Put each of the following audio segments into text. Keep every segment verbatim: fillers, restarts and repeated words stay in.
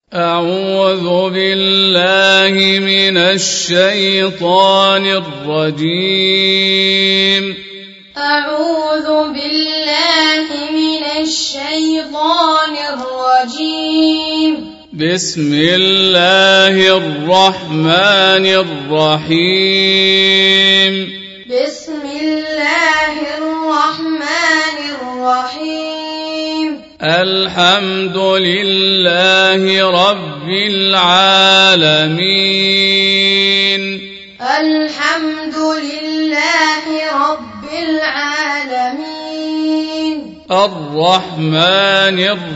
أعوذ بالله من الشيطان الرجيم أعوذ بالله من الشيطان الرجيم بسم الله الرحمن الرحيم بسم الله الرحمن الرحيم الحمد لله رب العالمين الحمد لله رب العالمين الرحمن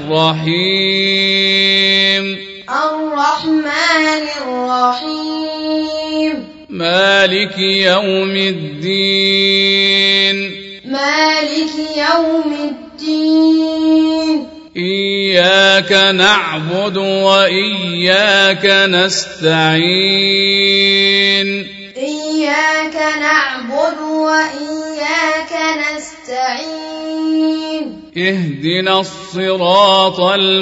الرحيم الرحمن الرحيم مالك يوم الدين مالك يوم الدين إياك نعبد وإياك نستعين إياك نعبد وإياك نستعين اهدنا الصراط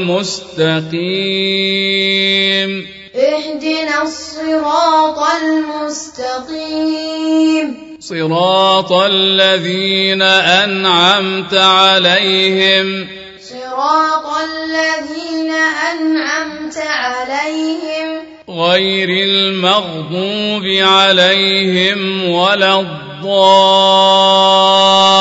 المستقيم اهدنا الصراط المستقيم صراط الذين أنعمت عليهم صراط الذين أنعمت عليهم غير المغضوب عليهم ولا الضالين